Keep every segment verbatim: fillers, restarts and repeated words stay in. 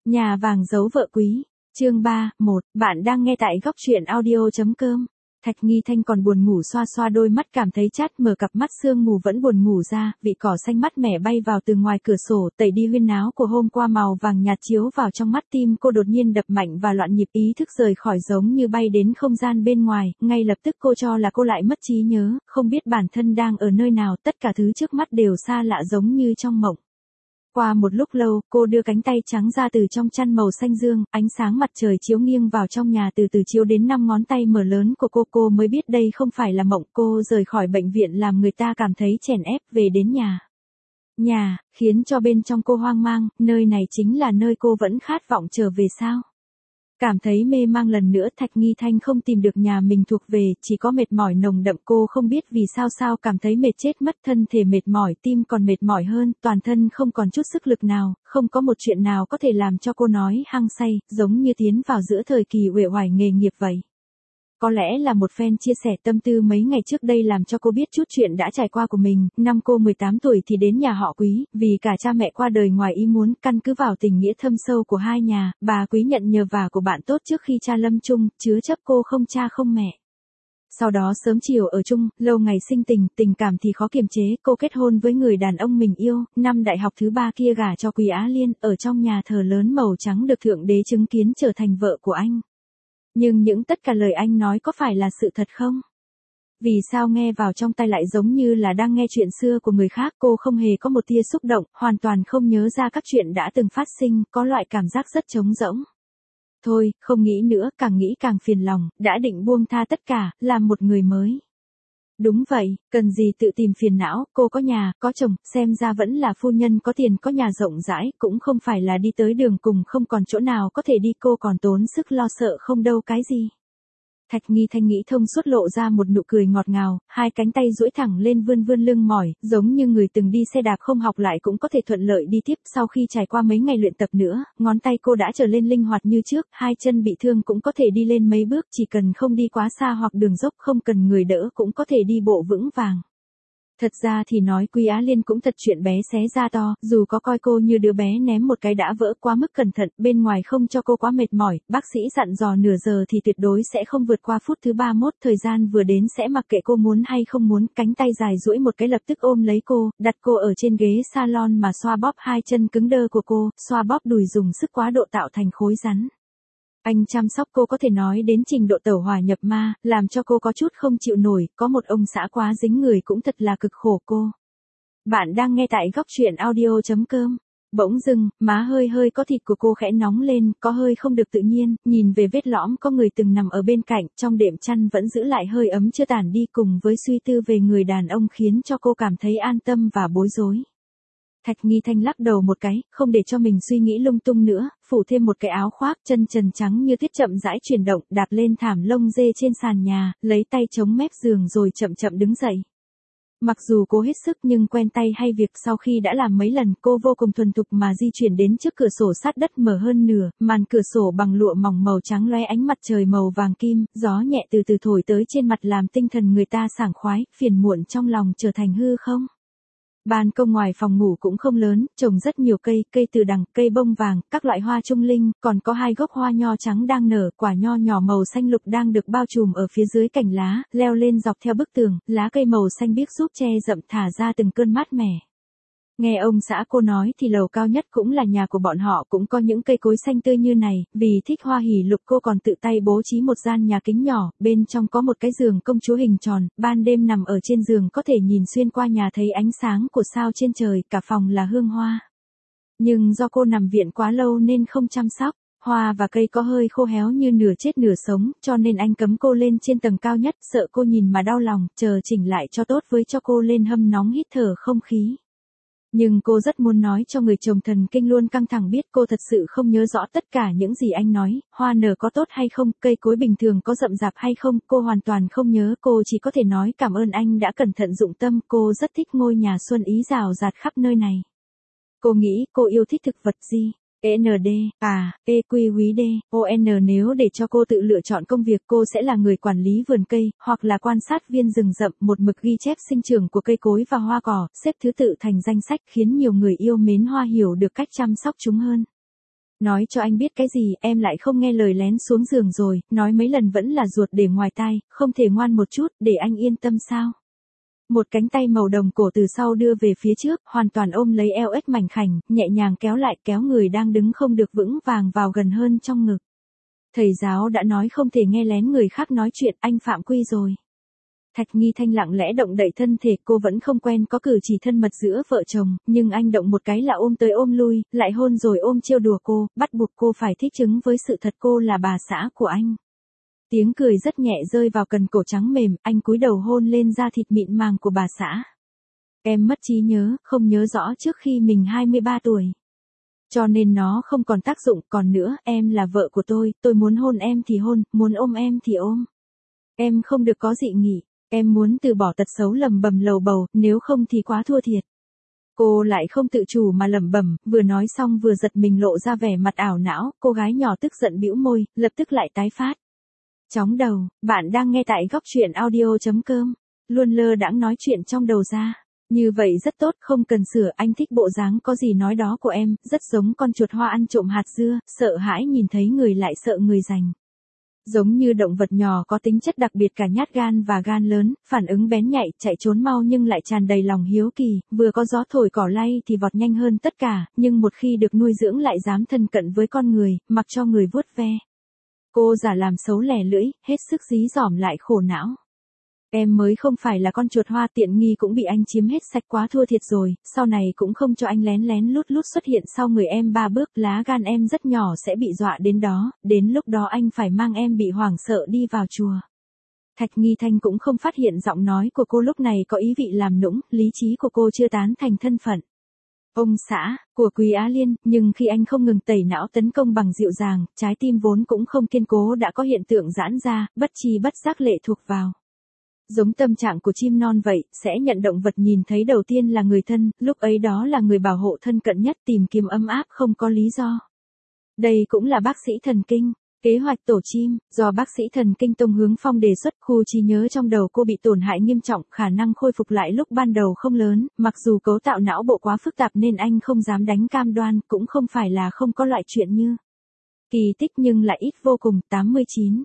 Nhà vàng giấu vợ quý, chương ba, một, bạn đang nghe tại góc truyện audio.com. Thạch Nghi Thanh còn buồn ngủ xoa xoa đôi mắt cảm thấy chát, mở cặp mắt sương mù vẫn buồn ngủ ra, vị cỏ xanh mát mẻ bay vào từ ngoài cửa sổ, tẩy đi huyên náo của hôm qua, màu vàng nhạt chiếu vào trong mắt. Tim cô đột nhiên đập mạnh và loạn nhịp, ý thức rời khỏi, giống như bay đến không gian bên ngoài. Ngay lập tức cô cho là cô lại mất trí nhớ, không biết bản thân đang ở nơi nào, tất cả thứ trước mắt đều xa lạ giống như trong mộng. Qua một lúc lâu, cô đưa cánh tay trắng ra từ trong chăn màu xanh dương, ánh sáng mặt trời chiếu nghiêng vào trong nhà, từ từ chiếu đến năm ngón tay mở lớn của cô. Cô mới biết đây không phải là mộng. Cô rời khỏi bệnh viện làm người ta cảm thấy chèn ép, về đến nhà. Nhà, khiến cho bên trong cô hoang mang, nơi này chính là nơi cô vẫn khát vọng trở về sao? Cảm thấy mê mang lần nữa, Thạch Nghi Thanh không tìm được nhà mình thuộc về, chỉ có mệt mỏi nồng đậm. Cô không biết vì sao sao cảm thấy mệt chết mất, thân thể mệt mỏi, tim còn mệt mỏi hơn, toàn thân không còn chút sức lực nào, không có một chuyện nào có thể làm cho cô nói hăng say, giống như tiến vào giữa thời kỳ uể oải nghề nghiệp vậy. Có lẽ là một phen chia sẻ tâm tư mấy ngày trước đây làm cho cô biết chút chuyện đã trải qua của mình. Năm cô mười tám tuổi thì đến nhà họ Quý, vì cả cha mẹ qua đời ngoài ý muốn, căn cứ vào tình nghĩa thâm sâu của hai nhà, bà Quý nhận nhờ vả của bạn tốt trước khi cha lâm chung, chứa chấp cô không cha không mẹ. Sau đó sớm chiều ở chung, lâu ngày sinh tình, tình cảm thì khó kiềm chế, cô kết hôn với người đàn ông mình yêu, năm đại học thứ ba kia gả cho Quý Á Liên, ở trong nhà thờ lớn màu trắng được Thượng Đế chứng kiến trở thành vợ của anh. Nhưng những tất cả lời anh nói có phải là sự thật không? Vì sao nghe vào trong tai lại giống như là đang nghe chuyện xưa của người khác? Cô không hề có một tia xúc động, hoàn toàn không nhớ ra các chuyện đã từng phát sinh, có loại cảm giác rất trống rỗng. Thôi, không nghĩ nữa, càng nghĩ càng phiền lòng, đã định buông tha tất cả, làm một người mới. Đúng vậy, cần gì tự tìm phiền não, cô có nhà, có chồng, xem ra vẫn là phu nhân có tiền, có nhà rộng rãi, cũng không phải là đi tới đường cùng không còn chỗ nào có thể đi. Cô còn tốn sức lo sợ không đâu cái gì. Thạch Nghi Thanh nghĩ thông suốt, lộ ra một nụ cười ngọt ngào, hai cánh tay duỗi thẳng lên vươn vươn lưng mỏi, giống như người từng đi xe đạp không học lại cũng có thể thuận lợi đi tiếp. Sau khi trải qua mấy ngày luyện tập nữa, ngón tay cô đã trở lên linh hoạt như trước, hai chân bị thương cũng có thể đi lên mấy bước, chỉ cần không đi quá xa hoặc đường dốc, không cần người đỡ cũng có thể đi bộ vững vàng. Thật ra thì nói Quý Á Liên cũng thật chuyện bé xé ra to, dù có coi cô như đứa bé ném một cái đã vỡ, quá mức cẩn thận, bên ngoài không cho cô quá mệt mỏi, bác sĩ dặn dò nửa giờ thì tuyệt đối sẽ không vượt qua phút thứ ba mươi mốt, thời gian vừa đến sẽ mặc kệ cô muốn hay không muốn, cánh tay dài duỗi một cái lập tức ôm lấy cô, đặt cô ở trên ghế salon mà xoa bóp hai chân cứng đơ của cô, xoa bóp đùi dùng sức quá độ tạo thành khối rắn. Anh chăm sóc cô có thể nói đến trình độ tẩu hỏa nhập ma, làm cho cô có chút không chịu nổi, có một ông xã quá dính người cũng thật là cực khổ cô. Bạn đang nghe tại góc truyện audio.com. Bỗng dưng, má hơi hơi có thịt của cô khẽ nóng lên, có hơi không được tự nhiên, nhìn về vết lõm có người từng nằm ở bên cạnh, trong đệm chăn vẫn giữ lại hơi ấm chưa tản đi, cùng với suy tư về người đàn ông khiến cho cô cảm thấy an tâm và bối rối. Thạch Nghi Thanh lắc đầu một cái, không để cho mình suy nghĩ lung tung nữa, phủ thêm một cái áo khoác, chân trần trắng như tuyết chậm rãi chuyển động, đạp lên thảm lông dê trên sàn nhà, lấy tay chống mép giường rồi chậm chậm đứng dậy. Mặc dù cố hết sức nhưng quen tay hay việc, sau khi đã làm mấy lần, cô vô cùng thuần thục mà di chuyển đến trước cửa sổ sát đất mở hơn nửa, màn cửa sổ bằng lụa mỏng màu trắng lóe ánh mặt trời màu vàng kim, gió nhẹ từ từ thổi tới trên mặt làm tinh thần người ta sảng khoái, phiền muộn trong lòng trở thành hư không. Ban công ngoài phòng ngủ cũng không lớn, trồng rất nhiều cây, cây từ đằng, cây bông vàng, các loại hoa trung linh, còn có hai gốc hoa nho trắng đang nở, quả nho nhỏ màu xanh lục đang được bao trùm ở phía dưới cành lá, leo lên dọc theo bức tường, lá cây màu xanh biếc giúp che rậm thả ra từng cơn mát mẻ. Nghe ông xã cô nói thì lầu cao nhất cũng là nhà của bọn họ cũng có những cây cối xanh tươi như này, vì thích hoa hỷ lục cô còn tự tay bố trí một gian nhà kính nhỏ, bên trong có một cái giường công chúa hình tròn, ban đêm nằm ở trên giường có thể nhìn xuyên qua nhà thấy ánh sáng của sao trên trời, cả phòng là hương hoa. Nhưng do cô nằm viện quá lâu nên không chăm sóc, hoa và cây có hơi khô héo như nửa chết nửa sống, cho nên anh cấm cô lên trên tầng cao nhất, sợ cô nhìn mà đau lòng, chờ chỉnh lại cho tốt với cho cô lên hâm nóng hít thở không khí. Nhưng cô rất muốn nói cho người chồng thần kinh luôn căng thẳng biết cô thật sự không nhớ rõ tất cả những gì anh nói, hoa nở có tốt hay không, cây cối bình thường có rậm rạp hay không, cô hoàn toàn không nhớ, cô chỉ có thể nói cảm ơn anh đã cẩn thận dụng tâm, cô rất thích ngôi nhà xuân ý rào rạt khắp nơi này. Cô nghĩ cô yêu thích thực vật gì? en đê, à, e quy quý D, o en nếu để cho cô tự lựa chọn công việc cô sẽ là người quản lý vườn cây, hoặc là quan sát viên rừng rậm, một mực ghi chép sinh trưởng của cây cối và hoa cỏ, xếp thứ tự thành danh sách khiến nhiều người yêu mến hoa hiểu được cách chăm sóc chúng hơn. Nói cho anh biết cái gì, em lại không nghe lời lén xuống giường rồi, nói mấy lần vẫn là ruột để ngoài tai, không thể ngoan một chút, để anh yên tâm sao? Một cánh tay màu đồng cổ từ sau đưa về phía trước, hoàn toàn ôm lấy eo ếch mảnh khảnh, nhẹ nhàng kéo lại, kéo người đang đứng không được vững vàng vào gần hơn trong ngực. Thầy giáo đã nói không thể nghe lén người khác nói chuyện, anh phạm quy rồi. Thạch Nghi Thanh lặng lẽ động đậy thân thể, cô vẫn không quen có cử chỉ thân mật giữa vợ chồng, nhưng anh động một cái là ôm tới ôm lui, lại hôn rồi ôm trêu đùa cô, bắt buộc cô phải thích ứng với sự thật cô là bà xã của anh. Tiếng cười rất nhẹ rơi vào cần cổ trắng mềm, anh cúi đầu hôn lên da thịt mịn màng của bà xã. Em mất trí nhớ, không nhớ rõ trước khi mình hai mươi ba tuổi. Cho nên nó không còn tác dụng, còn nữa, em là vợ của tôi, tôi muốn hôn em thì hôn, muốn ôm em thì ôm. Em không được có dị nghị, em muốn từ bỏ tật xấu lầm bầm lầu bầu, nếu không thì quá thua thiệt. Cô lại không tự chủ mà lẩm bẩm, vừa nói xong vừa giật mình lộ ra vẻ mặt ảo não, cô gái nhỏ tức giận bĩu môi, lập tức lại tái phát. Chóng đầu, bạn đang nghe tại góc truyện audio.com, luôn lơ đãng nói chuyện trong đầu ra. Như vậy rất tốt, không cần sửa, anh thích bộ dáng có gì nói đó của em, rất giống con chuột hoa ăn trộm hạt dưa, sợ hãi nhìn thấy người lại sợ người giành. Giống như động vật nhỏ có tính chất đặc biệt cả nhát gan và gan lớn, phản ứng bén nhạy, chạy trốn mau nhưng lại tràn đầy lòng hiếu kỳ, vừa có gió thổi cỏ lay thì vọt nhanh hơn tất cả, nhưng một khi được nuôi dưỡng lại dám thân cận với con người, mặc cho người vuốt ve. Cô giả làm xấu lẻ lưỡi, hết sức dí dỏm lại khổ não. Em mới không phải là con chuột hoa, tiện nghi cũng bị anh chiếm hết sạch, quá thua thiệt rồi, sau này cũng không cho anh lén lén lút lút xuất hiện sau người em ba bước, lá gan em rất nhỏ sẽ bị dọa đến đó, đến lúc đó anh phải mang em bị hoảng sợ đi vào chùa. Thạch Nghi Thanh cũng không phát hiện giọng nói của cô lúc này có ý vị làm nũng, lý trí của cô chưa tán thành thân phận ông xã của Quý Á Liên, nhưng khi anh không ngừng tẩy não tấn công bằng dịu dàng, trái tim vốn cũng không kiên cố đã có hiện tượng giãn ra, bất chi bất giác lệ thuộc vào. Giống tâm trạng của chim non vậy, sẽ nhận động vật nhìn thấy đầu tiên là người thân, lúc ấy đó là người bảo hộ thân cận nhất, tìm kiếm ấm áp không có lý do. Đây cũng là bác sĩ thần kinh. Kế hoạch tổ chim, do bác sĩ thần kinh Tông Hướng Phong đề xuất, khu trí nhớ trong đầu cô bị tổn hại nghiêm trọng, khả năng khôi phục lại lúc ban đầu không lớn, mặc dù cấu tạo não bộ quá phức tạp nên anh không dám đánh cam đoan, cũng không phải là không có loại chuyện như kỳ tích nhưng lại ít vô cùng. Tám mươi chín.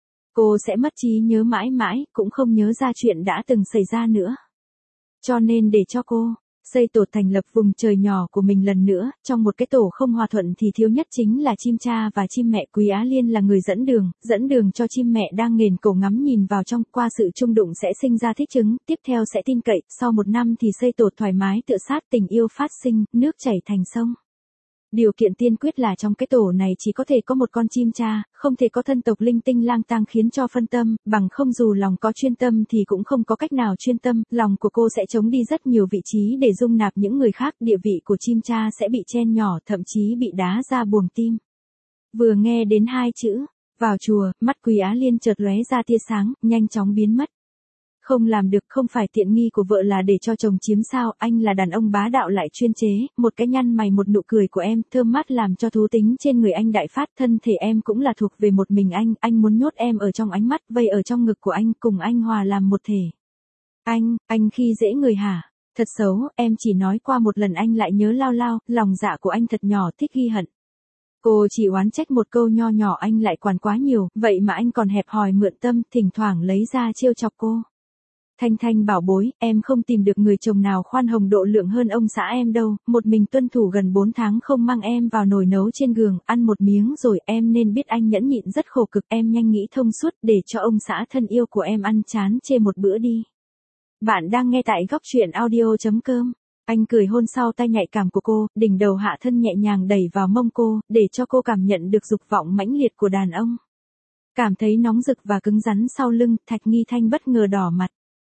Cô sẽ mất trí nhớ mãi mãi, cũng không nhớ ra chuyện đã từng xảy ra nữa. Cho nên để cho cô xây tổ thành lập vùng trời nhỏ của mình lần nữa, trong một cái tổ không hòa thuận thì thiếu nhất chính là chim cha và chim mẹ. Quý Á Liên là người dẫn đường, dẫn đường cho chim mẹ đang nghền cổ ngắm nhìn vào trong, qua sự chung đụng sẽ sinh ra thích ứng, tiếp theo sẽ tin cậy, sau một năm thì xây tổ thoải mái tựa sát, tình yêu phát sinh, nước chảy thành sông. Điều kiện tiên quyết là trong cái tổ này chỉ có thể có một con chim cha, không thể có thân tộc linh tinh lang tang khiến cho phân tâm, bằng không dù lòng có chuyên tâm thì cũng không có cách nào chuyên tâm, lòng của cô sẽ trống đi rất nhiều vị trí để dung nạp những người khác, địa vị của chim cha sẽ bị chen nhỏ, thậm chí bị đá ra buồng tim. Vừa nghe đến hai chữ, vào chùa, mắt Quý Á Liên chợt lóe ra tia sáng, nhanh chóng biến mất. Không làm được, không phải tiện nghi của vợ là để cho chồng chiếm sao, anh là đàn ông bá đạo lại chuyên chế, một cái nhăn mày một nụ cười của em, thơm mát làm cho thú tính trên người anh đại phát, thân thể em cũng là thuộc về một mình anh, anh muốn nhốt em ở trong ánh mắt, vây ở trong ngực của anh, cùng anh hòa làm một thể. Anh, anh khi dễ người hả? Thật xấu, em chỉ nói qua một lần anh lại nhớ lao lao, lòng dạ của anh thật nhỏ, thích ghi hận. Cô chỉ oán trách một câu nho nhỏ anh lại quản quá nhiều, vậy mà anh còn hẹp hòi mượn tâm, thỉnh thoảng lấy ra trêu chọc cô. Thanh Thanh bảo bối, em không tìm được người chồng nào khoan hồng độ lượng hơn ông xã em đâu, một mình tuân thủ gần bốn tháng không mang em vào nồi nấu trên giường, ăn một miếng rồi, em nên biết anh nhẫn nhịn rất khổ cực, em nhanh nghĩ thông suốt để cho ông xã thân yêu của em ăn chán chê một bữa đi. Bạn đang nghe tại góc truyện audio.com. Anh cười hôn sau tay nhạy cảm của cô, đỉnh đầu hạ thân nhẹ nhàng đẩy vào mông cô, để cho cô cảm nhận được dục vọng mãnh liệt của đàn ông. Cảm thấy nóng rực và cứng rắn sau lưng, Thạch Nghi Thanh bất ngờ đỏ mặt.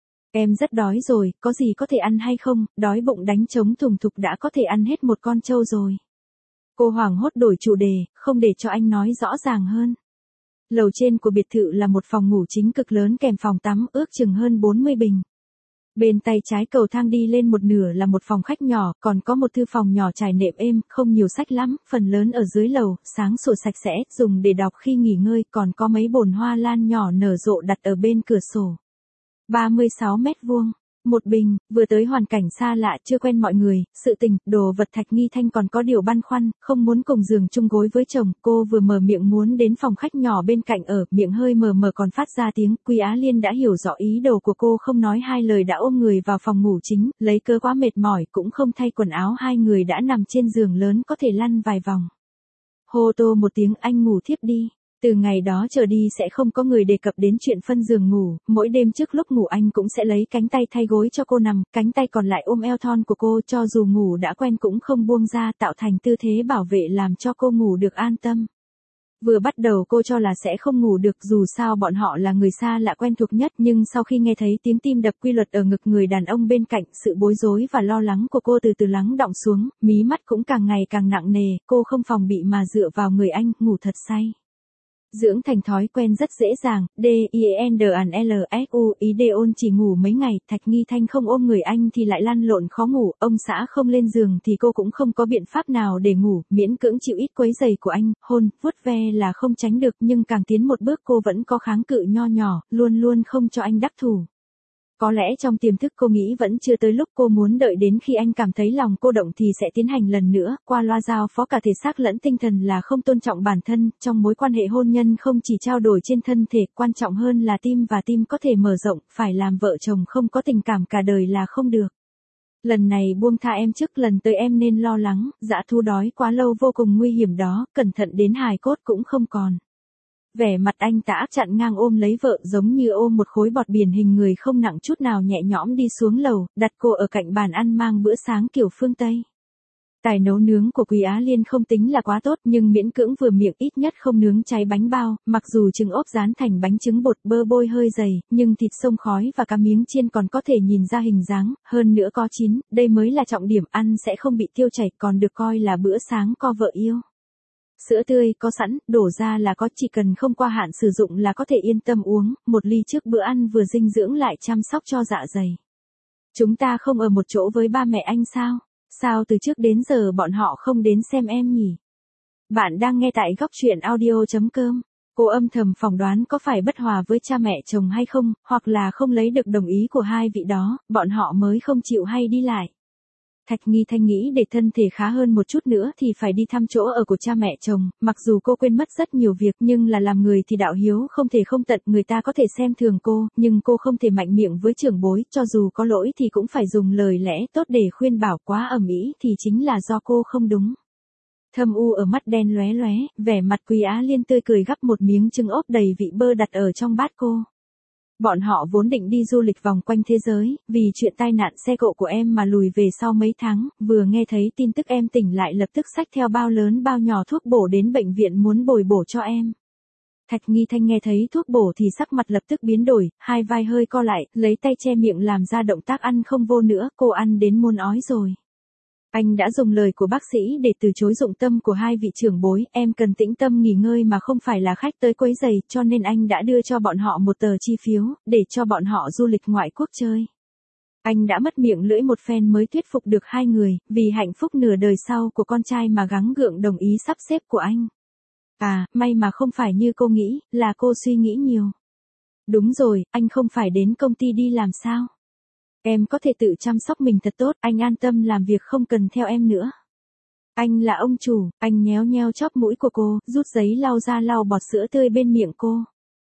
Em rất đói rồi, có gì có thể ăn hay không, đói bụng đánh trống thùng thục đã có thể ăn hết một con trâu rồi. Cô hoảng hốt đổi chủ đề, không để cho anh nói rõ ràng hơn. Lầu trên của biệt thự là một phòng ngủ chính cực lớn kèm phòng tắm ước chừng hơn bốn mươi bình. Bên tay trái cầu thang đi lên một nửa là một phòng khách nhỏ, còn có một thư phòng nhỏ trải nệm êm, không nhiều sách lắm, phần lớn ở dưới lầu, sáng sủa sạch sẽ, dùng để đọc khi nghỉ ngơi, còn có mấy bồn hoa lan nhỏ nở rộ đặt ở bên cửa sổ. ba mươi sáu mét vuông, Một bình, vừa tới hoàn cảnh xa lạ chưa quen mọi người, sự tình, đồ vật Thạch Nghi Thanh còn có điều băn khoăn, không muốn cùng giường chung gối với chồng, cô vừa mở miệng muốn đến phòng khách nhỏ bên cạnh ở, miệng hơi mờ mờ còn phát ra tiếng, Quý Á Liên đã hiểu rõ ý đồ của cô không nói hai lời đã ôm người vào phòng ngủ chính, lấy cớ quá mệt mỏi cũng không thay quần áo hai người đã nằm trên giường lớn có thể lăn vài vòng. Hô tô một tiếng anh ngủ thiếp đi. Từ ngày đó trở đi sẽ không có người đề cập đến chuyện phân giường ngủ, mỗi đêm trước lúc ngủ anh cũng sẽ lấy cánh tay thay gối cho cô nằm, cánh tay còn lại ôm eo thon của cô cho dù ngủ đã quen cũng không buông ra tạo thành tư thế bảo vệ làm cho cô ngủ được an tâm. Vừa bắt đầu cô cho là sẽ không ngủ được dù sao bọn họ là người xa lạ quen thuộc nhất nhưng sau khi nghe thấy tiếng tim đập quy luật ở ngực người đàn ông bên cạnh sự bối rối và lo lắng của cô từ từ lắng đọng xuống, mí mắt cũng càng ngày càng nặng nề, cô không phòng bị mà dựa vào người anh, ngủ thật say. Dưỡng thành thói quen rất dễ dàng, D I N D N L S U, ý đề ôn chỉ ngủ mấy ngày, Thạch Nghi Thanh không ôm người anh thì lại lăn lộn khó ngủ, ông xã không lên giường thì cô cũng không có biện pháp nào để ngủ, miễn cưỡng chịu ít quấy giày của anh, hôn, vuốt ve là không tránh được nhưng càng tiến một bước cô vẫn có kháng cự nho nhỏ, luôn luôn không cho anh đắc thủ. Có lẽ trong tiềm thức cô nghĩ vẫn chưa tới lúc cô muốn đợi đến khi anh cảm thấy lòng cô động thì sẽ tiến hành lần nữa, qua loa giao phó cả thể xác lẫn tinh thần là không tôn trọng bản thân, trong mối quan hệ hôn nhân không chỉ trao đổi trên thân thể, quan trọng hơn là tim và tim có thể mở rộng, phải làm vợ chồng không có tình cảm cả đời là không được. Lần này buông tha em trước lần tới em nên lo lắng, dã thú đói quá lâu vô cùng nguy hiểm đó, cẩn thận đến hài cốt cũng không còn. Vẻ mặt anh ta ác chặn ngang ôm lấy vợ giống như ôm một khối bọt biển hình người không nặng chút nào nhẹ nhõm đi xuống lầu, đặt cô ở cạnh bàn ăn mang bữa sáng kiểu phương Tây. Tài nấu nướng của Quý Á Liên không tính là quá tốt nhưng miễn cưỡng vừa miệng ít nhất không nướng cháy bánh bao, mặc dù trứng ốp rán thành bánh trứng bột bơ bôi hơi dày, nhưng thịt xông khói và cá miếng chiên còn có thể nhìn ra hình dáng, hơn nữa có chín, đây mới là trọng điểm, ăn sẽ không bị tiêu chảy còn được coi là bữa sáng co vợ yêu. Sữa tươi có sẵn, đổ ra là có, chỉ cần không qua hạn sử dụng là có thể yên tâm uống, một ly trước bữa ăn vừa dinh dưỡng lại chăm sóc cho dạ dày. Chúng ta không ở một chỗ với ba mẹ anh sao? Sao từ trước đến giờ bọn họ không đến xem em nhỉ? Bạn đang nghe tại góc truyện audio chấm com. Cô âm thầm phỏng đoán có phải bất hòa với cha mẹ chồng hay không, hoặc là không lấy được đồng ý của hai vị đó, bọn họ mới không chịu hay đi lại. Thạch Nghi Thanh nghĩ để thân thể khá hơn một chút nữa thì phải đi thăm chỗ ở của cha mẹ chồng, mặc dù cô quên mất rất nhiều việc nhưng là làm người thì đạo hiếu không thể không tận, người ta có thể xem thường cô, nhưng cô không thể mạnh miệng với trưởng bối, cho dù có lỗi thì cũng phải dùng lời lẽ tốt để khuyên bảo, quá ầm ĩ thì chính là do cô không đúng. Thâm u ở mắt đen lóe lóe, vẻ mặt Quý Á Liên tươi cười gắp một miếng trứng ốp đầy vị bơ đặt ở trong bát cô. Bọn họ vốn định đi du lịch vòng quanh thế giới, vì chuyện tai nạn xe cộ của em mà lùi về sau mấy tháng, vừa nghe thấy tin tức em tỉnh lại lập tức xách theo bao lớn bao nhỏ thuốc bổ đến bệnh viện muốn bồi bổ cho em. Thạch Nghi Thanh nghe thấy thuốc bổ thì sắc mặt lập tức biến đổi, hai vai hơi co lại, lấy tay che miệng làm ra động tác ăn không vô nữa, cô ăn đến muốn ói rồi. Anh đã dùng lời của bác sĩ để từ chối dụng tâm của hai vị trưởng bối, em cần tĩnh tâm nghỉ ngơi mà không phải là khách tới quấy rầy, cho nên anh đã đưa cho bọn họ một tờ chi phiếu, để cho bọn họ du lịch ngoại quốc chơi. Anh đã mất miệng lưỡi một phen mới thuyết phục được hai người, vì hạnh phúc nửa đời sau của con trai mà gắng gượng đồng ý sắp xếp của anh. À, may mà không phải như cô nghĩ, là cô suy nghĩ nhiều. Đúng rồi, anh không phải đến công ty đi làm sao? Em có thể tự chăm sóc mình thật tốt, anh an tâm làm việc không cần theo em nữa. Anh là ông chủ, anh nhéo nhéo chóp mũi của cô, rút giấy lau ra lau bọt sữa tươi bên miệng cô.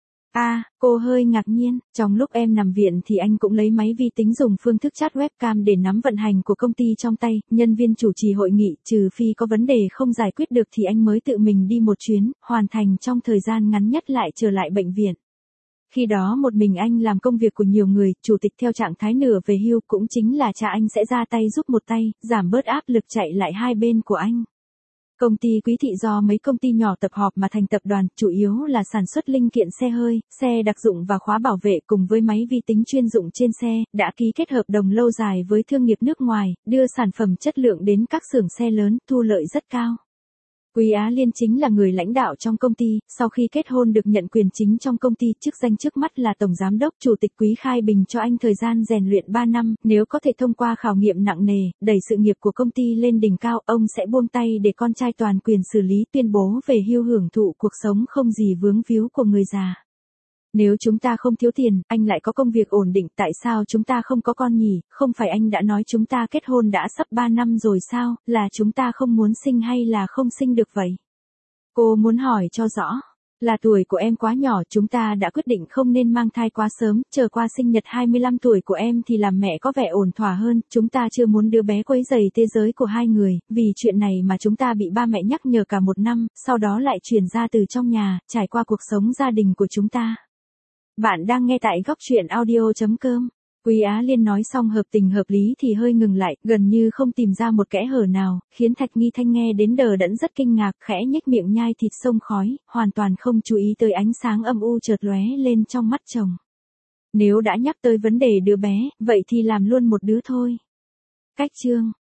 À, cô hơi ngạc nhiên, trong lúc em nằm viện thì anh cũng lấy máy vi tính dùng phương thức chat webcam để nắm vận hành của công ty trong tay, nhân viên chủ trì hội nghị, trừ phi có vấn đề không giải quyết được thì anh mới tự mình đi một chuyến, hoàn thành trong thời gian ngắn nhất lại trở lại bệnh viện. Khi đó một mình anh làm công việc của nhiều người, chủ tịch theo trạng thái nửa về hưu cũng chính là cha anh sẽ ra tay giúp một tay, giảm bớt áp lực chạy lại hai bên của anh. Công ty Quý Thị do mấy công ty nhỏ tập hợp mà thành tập đoàn, chủ yếu là sản xuất linh kiện xe hơi, xe đặc dụng và khóa bảo vệ cùng với máy vi tính chuyên dụng trên xe, đã ký kết hợp đồng lâu dài với thương nghiệp nước ngoài, đưa sản phẩm chất lượng đến các xưởng xe lớn, thu lợi rất cao. Quý Á Liên chính là người lãnh đạo trong công ty, sau khi kết hôn được nhận quyền chính trong công ty, chức danh trước mắt là tổng giám đốc, chủ tịch Quý khai bình cho anh thời gian rèn luyện ba năm, nếu có thể thông qua khảo nghiệm nặng nề, đẩy sự nghiệp của công ty lên đỉnh cao, ông sẽ buông tay để con trai toàn quyền xử lý, tuyên bố về hưu hưởng thụ cuộc sống không gì vướng víu của người già. Nếu chúng ta không thiếu tiền, anh lại có công việc ổn định, tại sao chúng ta không có con nhỉ? Không phải anh đã nói chúng ta kết hôn đã sắp ba năm rồi sao, là chúng ta không muốn sinh hay là không sinh được vậy? Cô muốn hỏi cho rõ. Là tuổi của em quá nhỏ, chúng ta đã quyết định không nên mang thai quá sớm, chờ qua sinh nhật hai mươi lăm tuổi của em thì làm mẹ có vẻ ổn thỏa hơn, chúng ta chưa muốn đứa bé quấy rầy thế giới của hai người, vì chuyện này mà chúng ta bị ba mẹ nhắc nhở cả một năm, sau đó lại chuyển ra từ trong nhà, trải qua cuộc sống gia đình của chúng ta. Bạn đang nghe tại góc truyện audio chấm com. Quý Á Liên nói xong hợp tình hợp lý thì hơi ngừng lại, gần như không tìm ra một kẽ hở nào, khiến Thạch Nghi Thanh nghe đến đờ đẫn rất kinh ngạc, khẽ nhếch miệng nhai thịt xông khói, hoàn toàn không chú ý tới ánh sáng âm u chợt lóe lên trong mắt chồng. Nếu đã nhắc tới vấn đề đứa bé, vậy thì làm luôn một đứa thôi. Cách chương